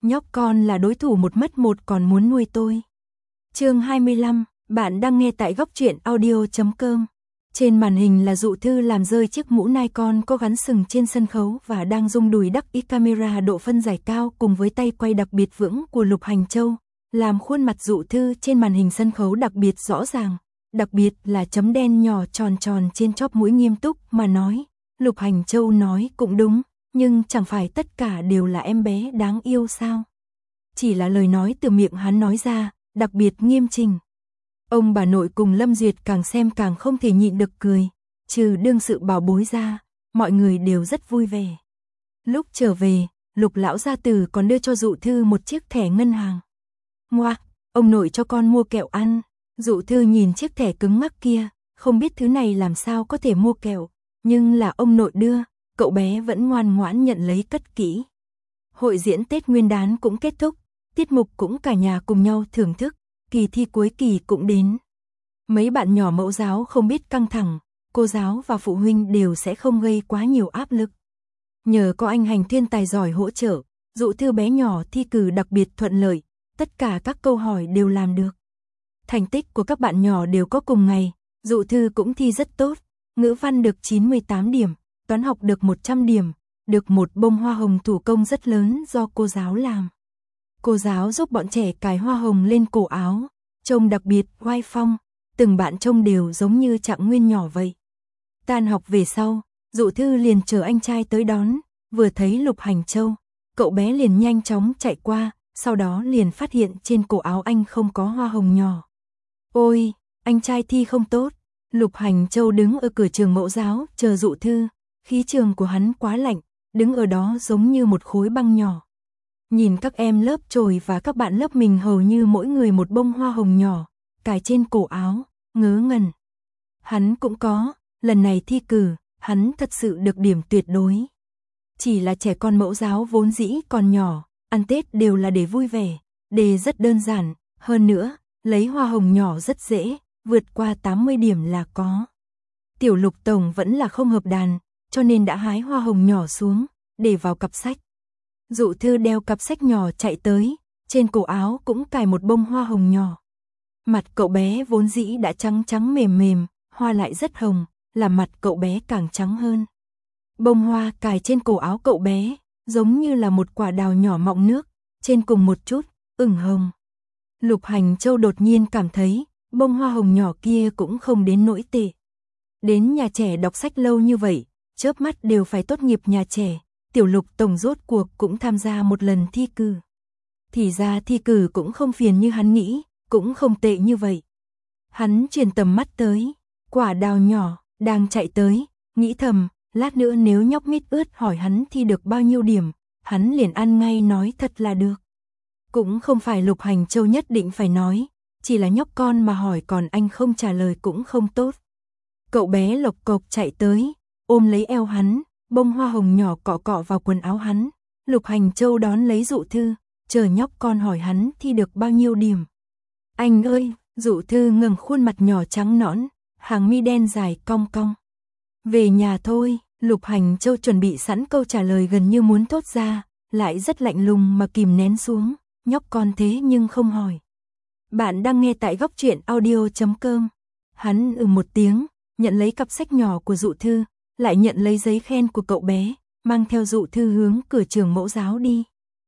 Nhóc con là đối thủ một mất một còn muốn nuôi tôi. Chương 25, bạn đang nghe tại góc truyện audio.com. Trên màn hình là Dụ Thư làm rơi chiếc mũ Nikon có gắn sừng trên sân khấu và đang rung đùi đắc ý camera độ phân giải cao cùng với tay quay đặc biệt vững của Lục Hành Châu, làm khuôn mặt Dụ Thư trên màn hình sân khấu đặc biệt rõ ràng, đặc biệt là chấm đen nhỏ tròn tròn trên chóp mũi nghiêm túc mà nói. Lục Hành Châu nói cũng đúng, nhưng chẳng phải tất cả đều là em bé đáng yêu sao? Chỉ là lời nói từ miệng hắn nói ra, đặc biệt nghiêm chỉnh. Ông bà nội cùng Lâm Duyệt càng xem càng không thể nhịn được cười, trừ đương sự bảo bối ra, mọi người đều rất vui vẻ. Lúc trở về, Lục lão gia tử còn đưa cho Dụ Thư một chiếc thẻ ngân hàng. Ngoác, ông nội cho con mua kẹo ăn. Dụ Thư nhìn chiếc thẻ cứng ngắc kia, không biết thứ này làm sao có thể mua kẹo, nhưng là ông nội đưa, cậu bé vẫn ngoan ngoãn nhận lấy cất kỹ. Hội diễn Tết Nguyên đán cũng kết thúc, tiết mục cũng cả nhà cùng nhau thưởng thức, kỳ thi cuối kỳ cũng đến. Mấy bạn nhỏ mẫu giáo không biết căng thẳng, cô giáo và phụ huynh đều sẽ không gây quá nhiều áp lực. Nhờ có anh Hành thiên tài giỏi hỗ trợ, Dụ Thư bé nhỏ thi cử đặc biệt thuận lợi, tất cả các câu hỏi đều làm được. Thành tích của các bạn nhỏ đều có cùng ngày, Dụ Thư cũng thi rất tốt, ngữ văn được 98 điểm, toán học được 100 điểm, được một bông hoa hồng thủ công rất lớn do cô giáo làm. Cô giáo giúp bọn trẻ cài hoa hồng lên cổ áo, trông đặc biệt oai phong, từng bạn trông đều giống như Trạng Nguyên nhỏ vậy. Tan học về sau, Dụ Thư liền chờ anh trai tới đón, vừa thấy Lục Hành Châu, cậu bé liền nhanh chóng chạy qua, sau đó liền phát hiện trên cổ áo anh không có hoa hồng nhỏ. Ôi, anh trai thi không tốt. Lục Hành Châu đứng ở cửa trường mẫu giáo chờ Dụ Thư, khí trường của hắn quá lạnh, đứng ở đó giống như một khối băng nhỏ. Nhìn các em lớp trồi và các bạn lớp mình hầu như mỗi người một bông hoa hồng nhỏ, cài trên cổ áo, ngớ ngẩn. Hắn cũng có, lần này thi cử, hắn thật sự được điểm tuyệt đối. Chỉ là trẻ con mẫu giáo vốn dĩ còn nhỏ, ăn Tết đều là để vui vẻ, đề rất đơn giản, hơn nữa, lấy hoa hồng nhỏ rất dễ, vượt qua 80 điểm là có. Tiểu Lục tổng vẫn là không hợp đàn, cho nên đã hái hoa hồng nhỏ xuống, để vào cặp sách. Dụ Thư đeo cặp sách nhỏ chạy tới, trên cổ áo cũng cài một bông hoa hồng nhỏ. Mặt cậu bé vốn dĩ đã trắng trắng mềm mềm, hoa lại rất hồng, làm mặt cậu bé càng trắng hơn. Bông hoa cài trên cổ áo cậu bé, giống như là một quả đào nhỏ mọng nước, trên cùng một chút, ửng hồng. Lục Hành Châu đột nhiên cảm thấy, bông hoa hồng nhỏ kia cũng không đến nỗi tệ. Đến nhà trẻ đọc sách lâu như vậy, chớp mắt đều phải tốt nghiệp nhà trẻ, Tiểu Lục tổng rốt cuộc cũng tham gia một lần thi cử. Thì ra thi cử cũng không phiền như hắn nghĩ, cũng không tệ như vậy. Hắn chuyển tầm mắt tới, quả đào nhỏ, đang chạy tới, nghĩ thầm, lát nữa nếu nhóc mít ướt hỏi hắn thi được bao nhiêu điểm, hắn liền ăn ngay nói thật là được. Cũng không phải Lục Hành Châu nhất định phải nói, chỉ là nhóc con mà hỏi còn anh không trả lời cũng không tốt. Cậu bé lộc cộc chạy tới, ôm lấy eo hắn, bông hoa hồng nhỏ cọ cọ vào quần áo hắn. Lục Hành Châu đón lấy Dụ Thư, chờ nhóc con hỏi hắn thi được bao nhiêu điểm. Anh ơi, Dụ Thư ngẩng khuôn mặt nhỏ trắng nõn, hàng mi đen dài cong cong. Về nhà thôi, Lục Hành Châu chuẩn bị sẵn câu trả lời gần như muốn thốt ra, lại rất lạnh lùng mà kìm nén xuống, nhóc con thế nhưng không hỏi. Bạn đang nghe tại góc truyện audio.com. Hắn một tiếng, nhận lấy cặp sách nhỏ của Dụ Thư, lại nhận lấy giấy khen của cậu bé, mang theo Dụ Thư hướng cửa trường mẫu giáo đi.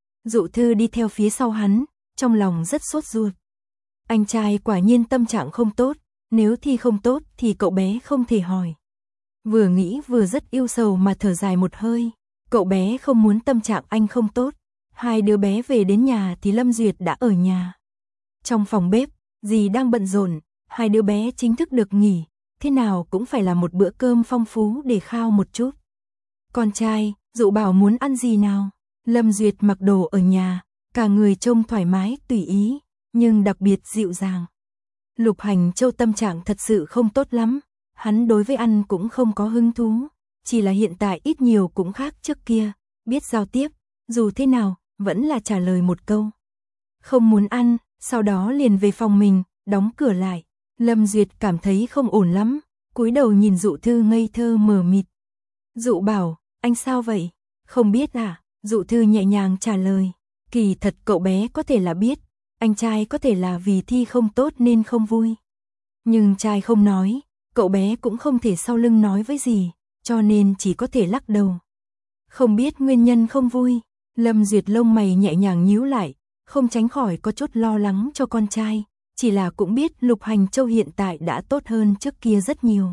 Dụ Thư đi theo phía sau hắn, trong lòng rất sốt ruột. Anh trai quả nhiên tâm trạng không tốt, nếu thi không tốt thì cậu bé không thể hỏi. Vừa nghĩ vừa rất yêu sầu mà thở dài một hơi, cậu bé không muốn tâm trạng anh không tốt. Hai đứa bé về đến nhà thì Lâm Duyệt đã ở nhà. Trong phòng bếp, dì đang bận rộn, hai đứa bé chính thức được nghỉ, thế nào cũng phải là một bữa cơm phong phú để khao một chút. Con trai, Dụ bảo muốn ăn gì nào? Lâm Duyệt mặc đồ ở nhà, cả người trông thoải mái tùy ý, nhưng đặc biệt dịu dàng. Lục Hành Châu tâm trạng thật sự không tốt lắm, hắn đối với ăn cũng không có hứng thú, chỉ là hiện tại ít nhiều cũng khác trước kia, biết giao tiếp, dù thế nào, vẫn là trả lời một câu. Không muốn ăn, sau đó liền về phòng mình, đóng cửa lại. Lâm Duyệt cảm thấy không ổn lắm, cúi đầu nhìn Dụ Thư ngây thơ mờ mịt. Dụ bảo, anh sao vậy? Không biết à? Dụ Thư nhẹ nhàng trả lời. Kỳ thật cậu bé có thể là biết, anh trai có thể là vì thi không tốt nên không vui. Nhưng trai không nói, cậu bé cũng không thể sau lưng nói với gì, cho nên chỉ có thể lắc đầu. Không biết nguyên nhân không vui, Lâm Duyệt lông mày nhẹ nhàng nhíu lại, không tránh khỏi có chút lo lắng cho con trai, chỉ là cũng biết Lục Hành Châu hiện tại đã tốt hơn trước kia rất nhiều.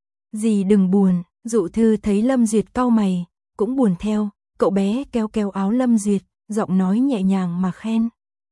Dì đừng buồn, Dụ Thư thấy Lâm Duyệt cau mày, cũng buồn theo, cậu bé kéo kéo áo Lâm Duyệt, giọng nói nhẹ nhàng mà khen.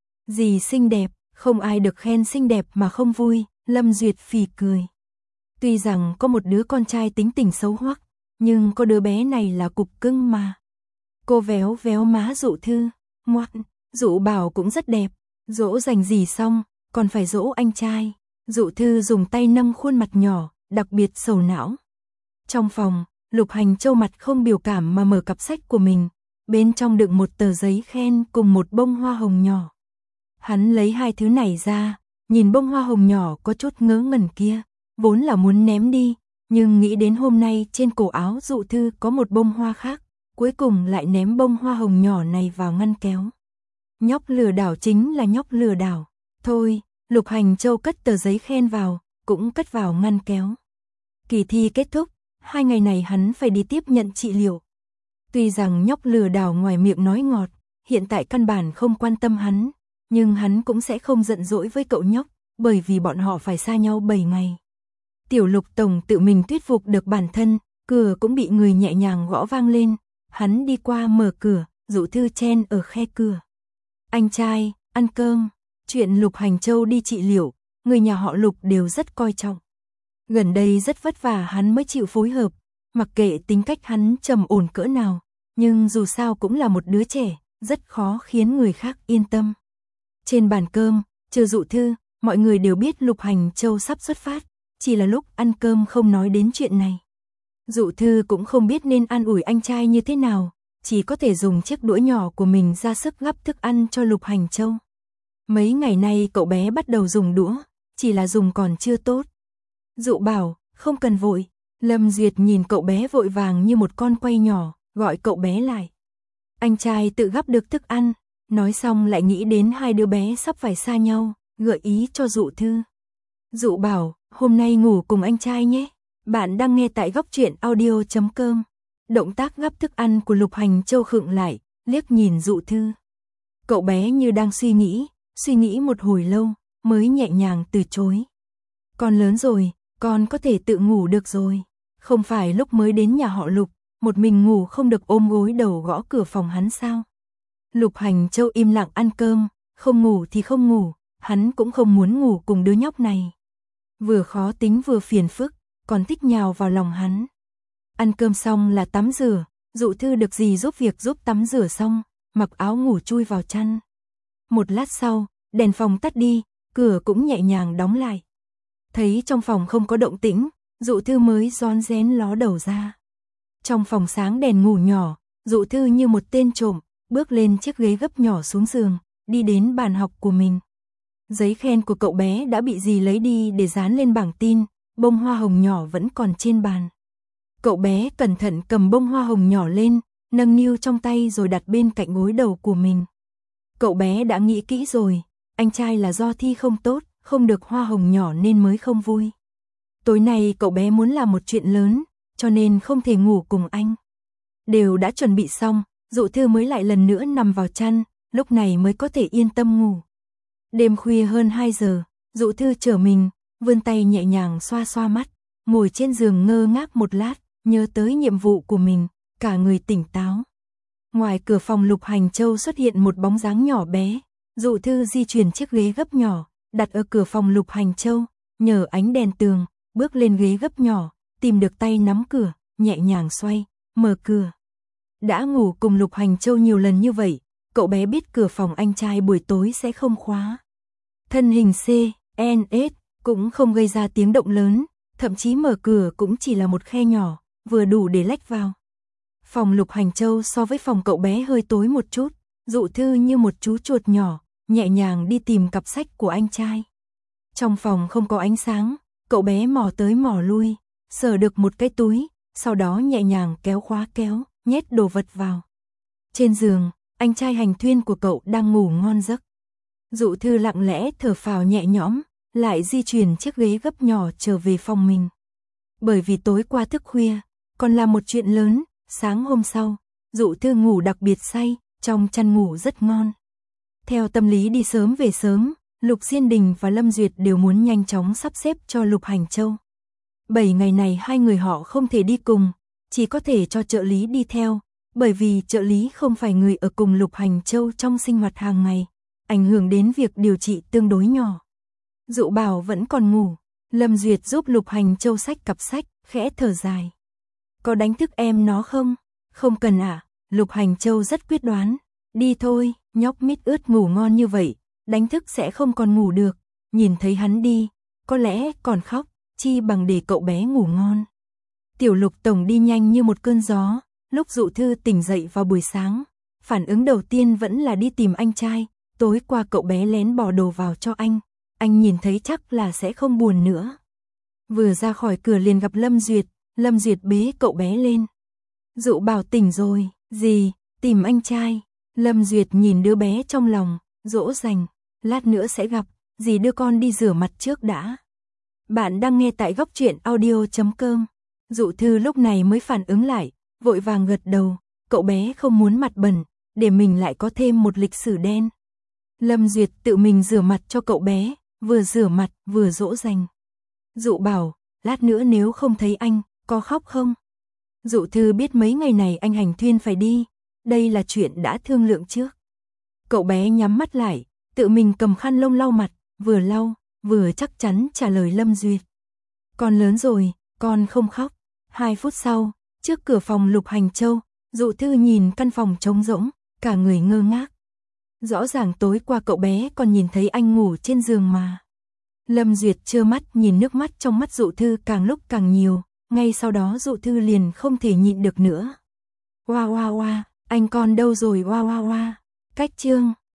Dì xinh đẹp, không ai được khen xinh đẹp mà không vui, Lâm Duyệt phì cười. Tuy rằng có một đứa con trai tính tình xấu hoắc, nhưng có đứa bé này là cục cưng mà. Cô véo véo má Dụ Thư, ngoắc, Dụ Bảo cũng rất đẹp, dỗ dành dì xong, còn phải dỗ anh trai. Dụ Thư dùng tay nâng khuôn mặt nhỏ, đặc biệt sầu não. Trong phòng, Lục Hành Châu mặt không biểu cảm mà mở cặp sách của mình, bên trong đựng một tờ giấy khen cùng một bông hoa hồng nhỏ. Hắn lấy hai thứ này ra, nhìn bông hoa hồng nhỏ có chút ngớ ngẩn kia, vốn là muốn ném đi, nhưng nghĩ đến hôm nay trên cổ áo Dụ Thư có một bông hoa khác, cuối cùng lại ném bông hoa hồng nhỏ này vào ngăn kéo. Nhóc lừa đảo chính là nhóc lừa đảo. Thôi, Lục Hành Châu cất tờ giấy khen vào, cũng cất vào ngăn kéo. Kỳ thi kết thúc, 2 ngày này hắn phải đi tiếp nhận trị liệu. Tuy rằng nhóc lừa đảo ngoài miệng nói ngọt, hiện tại căn bản không quan tâm hắn, nhưng hắn cũng sẽ không giận dỗi với cậu nhóc, bởi vì bọn họ phải xa nhau 7 ngày. Tiểu Lục tổng tự mình thuyết phục được bản thân, cửa cũng bị người nhẹ nhàng gõ vang lên, hắn đi qua mở cửa, Dụ Thư chen ở khe cửa. Anh trai, ăn cơm. Chuyện Lục Hành Châu đi trị liệu, người nhà họ Lục đều rất coi trọng. Gần đây rất vất vả hắn mới chịu phối hợp, mặc kệ tính cách hắn trầm ổn cỡ nào, nhưng dù sao cũng là một đứa trẻ, rất khó khiến người khác yên tâm. Trên bàn cơm, trừ Dụ Thư, mọi người đều biết Lục Hành Châu sắp xuất phát, chỉ là lúc ăn cơm không nói đến chuyện này. Dụ Thư cũng không biết nên an ủi anh trai như thế nào, chỉ có thể dùng chiếc đũa nhỏ của mình ra sức gắp thức ăn cho Lục Hành Châu. Mấy ngày nay cậu bé bắt đầu dùng đũa, chỉ là dùng còn chưa tốt. Dụ Bảo, không cần vội. Lâm Duyệt nhìn cậu bé vội vàng như một con quay nhỏ, gọi cậu bé lại. Anh trai tự gắp được thức ăn, nói xong lại nghĩ đến hai đứa bé sắp phải xa nhau, gợi ý cho Dụ Thư. Dụ Bảo, hôm nay ngủ cùng anh trai nhé. Bạn đang nghe tại Góc Truyện Audio.com. Động tác gắp thức ăn của Lục Hành Châu khựng lại, liếc nhìn Dụ Thư. Cậu bé như đang suy nghĩ một hồi lâu, mới nhẹ nhàng từ chối. Con lớn rồi, con có thể tự ngủ được rồi. Không phải lúc mới đến nhà họ Lục, một mình ngủ không được ôm gối đầu gõ cửa phòng hắn sao? Lục Hành Châu im lặng ăn cơm, không ngủ thì không ngủ, hắn cũng không muốn ngủ cùng đứa nhóc này. Vừa khó tính vừa phiền phức, còn thích nhào vào lòng hắn. Ăn cơm xong là tắm rửa, Dụ Thư được dì giúp việc giúp tắm rửa xong, mặc áo ngủ chui vào chăn. Một lát sau, đèn phòng tắt đi, cửa cũng nhẹ nhàng đóng lại. Thấy trong phòng không có động tĩnh, Dụ Thư mới rón rén ló đầu ra. Trong phòng sáng đèn ngủ nhỏ, Dụ Thư như một tên trộm, bước lên chiếc ghế gấp nhỏ xuống giường, đi đến bàn học của mình. Giấy khen của cậu bé đã bị dì lấy đi để dán lên bảng tin, bông hoa hồng nhỏ vẫn còn trên bàn. Cậu bé cẩn thận cầm bông hoa hồng nhỏ lên, nâng niu trong tay rồi đặt bên cạnh gối đầu của mình. Cậu bé đã nghĩ kỹ rồi, anh trai là do thi không tốt, không được hoa hồng nhỏ nên mới không vui. Tối nay cậu bé muốn làm một chuyện lớn, cho nên không thể ngủ cùng anh. Đều đã chuẩn bị xong, Dụ Thư mới lại lần nữa nằm vào chăn, lúc này mới có thể yên tâm ngủ. Đêm khuya hơn 2 giờ, Dụ Thư trở mình, vươn tay nhẹ nhàng xoa xoa mắt, ngồi trên giường ngơ ngác một lát, nhớ tới nhiệm vụ của mình, cả người tỉnh táo. Ngoài cửa phòng Lục Hành Châu xuất hiện một bóng dáng nhỏ bé, Dụ Thư di chuyển chiếc ghế gấp nhỏ, đặt ở cửa phòng Lục Hành Châu, nhờ ánh đèn tường, bước lên ghế gấp nhỏ, tìm được tay nắm cửa, nhẹ nhàng xoay, mở cửa. Đã ngủ cùng Lục Hành Châu nhiều lần như vậy, cậu bé biết cửa phòng anh trai buổi tối sẽ không khóa. Thân hình CNS cũng không gây ra tiếng động lớn, thậm chí mở cửa cũng chỉ là một khe nhỏ, vừa đủ để lách vào. Phòng Lục Hành Châu so với phòng cậu bé hơi tối một chút, Dụ Thư như một chú chuột nhỏ, nhẹ nhàng đi tìm cặp sách của anh trai. Trong phòng không có ánh sáng, cậu bé mò tới mò lui, sờ được một cái túi, sau đó nhẹ nhàng kéo khóa kéo, nhét đồ vật vào. Trên giường, anh trai Hành Thuyên của cậu đang ngủ ngon giấc. Dụ Thư lặng lẽ thở phào nhẹ nhõm, lại di chuyển chiếc ghế gấp nhỏ trở về phòng mình. Bởi vì tối qua thức khuya, còn là một chuyện lớn, sáng hôm sau, Dụ Thư ngủ đặc biệt say, trong chăn ngủ rất ngon. Theo tâm lý đi sớm về sớm, Lục Diên Đình và Lâm Duyệt đều muốn nhanh chóng sắp xếp cho Lục Hành Châu. 7 ngày này hai người họ không thể đi cùng, chỉ có thể cho trợ lý đi theo, bởi vì trợ lý không phải người ở cùng Lục Hành Châu trong sinh hoạt hàng ngày, ảnh hưởng đến việc điều trị tương đối nhỏ. Dụ Bảo vẫn còn ngủ, Lâm Duyệt giúp Lục Hành Châu xách cặp sách, khẽ thở dài. Có đánh thức em nó không? Không cần ạ, Lục Hành Châu rất quyết đoán. Đi thôi, nhóc mít ướt ngủ ngon như vậy, đánh thức sẽ không còn ngủ được, nhìn thấy hắn đi, có lẽ còn khóc, chi bằng để cậu bé ngủ ngon. Tiểu Lục tổng đi nhanh như một cơn gió, lúc Dụ Thư tỉnh dậy vào buổi sáng, phản ứng đầu tiên vẫn là đi tìm anh trai, tối qua cậu bé lén bỏ đồ vào cho anh nhìn thấy chắc là sẽ không buồn nữa. Vừa ra khỏi cửa liền gặp Lâm Duyệt bế cậu bé lên. Dụ Bảo tỉnh rồi, gì, tìm anh trai. Lâm Duyệt nhìn đứa bé trong lòng, dỗ dành, lát nữa sẽ gặp, dì đưa con đi rửa mặt trước đã. Bạn đang nghe tại góc truyện audio.com. Dụ Thư lúc này mới phản ứng lại, vội vàng gật đầu, cậu bé không muốn mặt bẩn, để mình lại có thêm một lịch sử đen. Lâm Duyệt tự mình rửa mặt cho cậu bé, vừa rửa mặt vừa dỗ dành. Dụ Bảo, lát nữa nếu không thấy anh, có khóc không? Dụ Thư biết mấy ngày này anh Hành Thuyên phải đi, đây là chuyện đã thương lượng trước. Cậu bé nhắm mắt lại, tự mình cầm khăn lông lau mặt, vừa lau, vừa chắc chắn trả lời Lâm Duyệt. Con lớn rồi, con không khóc. 2 phút sau, trước cửa phòng Lục Hành Châu, Dụ Thư nhìn căn phòng trống rỗng, cả người ngơ ngác. Rõ ràng tối qua cậu bé còn nhìn thấy anh ngủ trên giường mà. Lâm Duyệt trơ mắt nhìn nước mắt trong mắt Dụ Thư càng lúc càng nhiều, ngay sau đó Dụ Thư liền không thể nhịn được nữa. Oa oa oa, anh con đâu rồi oa oa oa. Cách chương